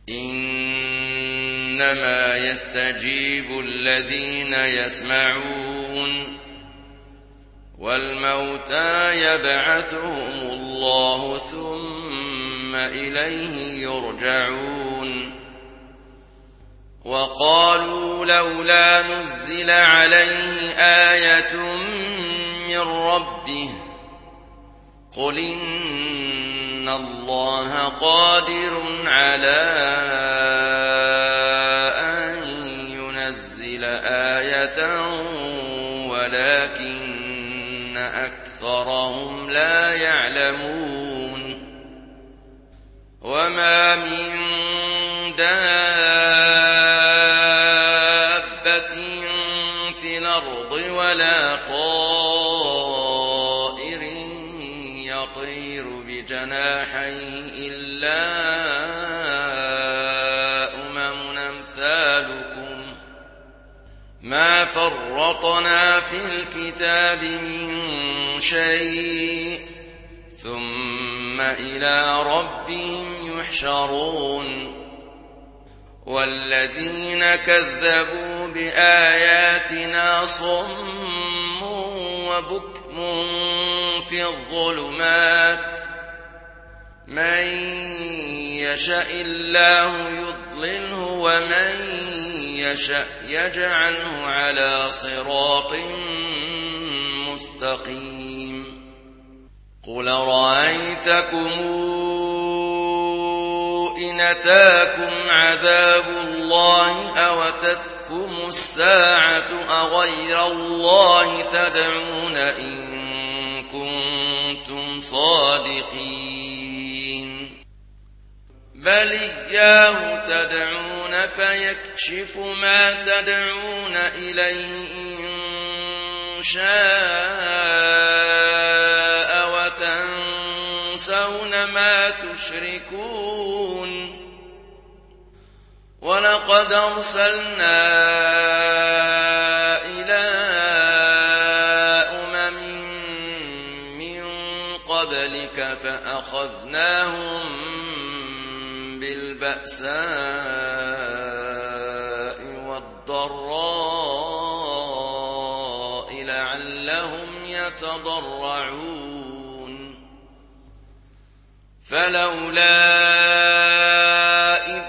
إنما يستجيب الذين يسمعون والموتى يبعثهم الله ثم إليه يرجعون وقالوا لولا نزل عليه آية من ربه قل إن الله قادر على أن ينزل آية ولكن أكثرهم لا يعلمون وما من دابة في الأرض ولا طائر يطير بجناحيه إلا أمم أمثالكم ما فرطنا في الكتاب من شيء ثم إلى ربهم يحشرون والذين كذبوا بآياتنا صم وبكم في الظلمات من يشاء الله يضلله ومن يشاء يجعله على صراط مستقيم قل رأيتكم إن أتاكم عذاب الله أو أتتكم الساعة أغير الله تدعون إن كنتم صادقين بل إياه تدعون فيكشف ما تدعون إليه إن شاء وتنسون ما تشركون ولقد أرسلنا إلى أمم من قبلك فأخذناهم بالبأساء والضراء لعلهم يتضرعون فلولا إذ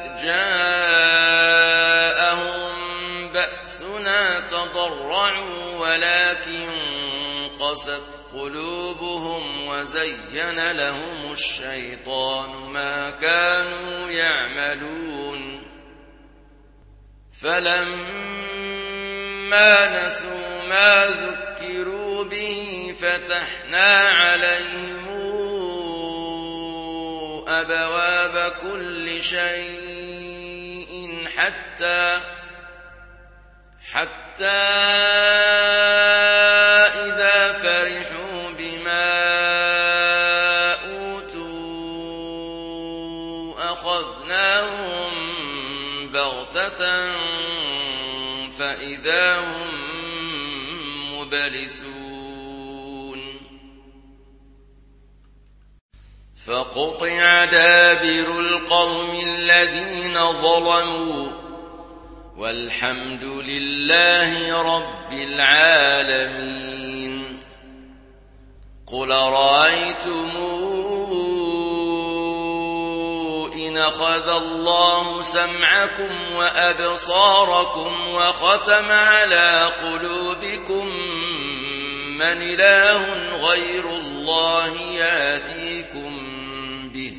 جاءهم بأسنا تضرعوا ولكن قست قلوبهم وزين لهم الشيطان ما كانوا يعملون فلما نسوا ما ذكروا به فتحنا عليهم أبواب كل شيء حتى إذا فرحوا بما أوتوا أخذناهم بغتة فإذا هم مبلسون فقطع دابر القوم الذين ظلموا والحمد لله رب العالمين قل رأيتم إن أخذ الله سمعكم وأبصاركم وختم على قلوبكم من إله غير الله يأتيكم به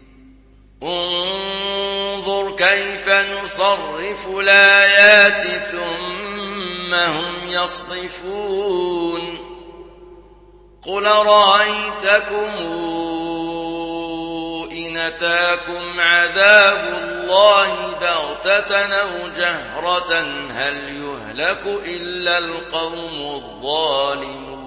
انظر كيف نصرف الآيات ثم هم يصدفون قل رأيتكم إن أتاكم عذاب الله بغتة أو جهرة هل يهلك إلا القوم الظالمون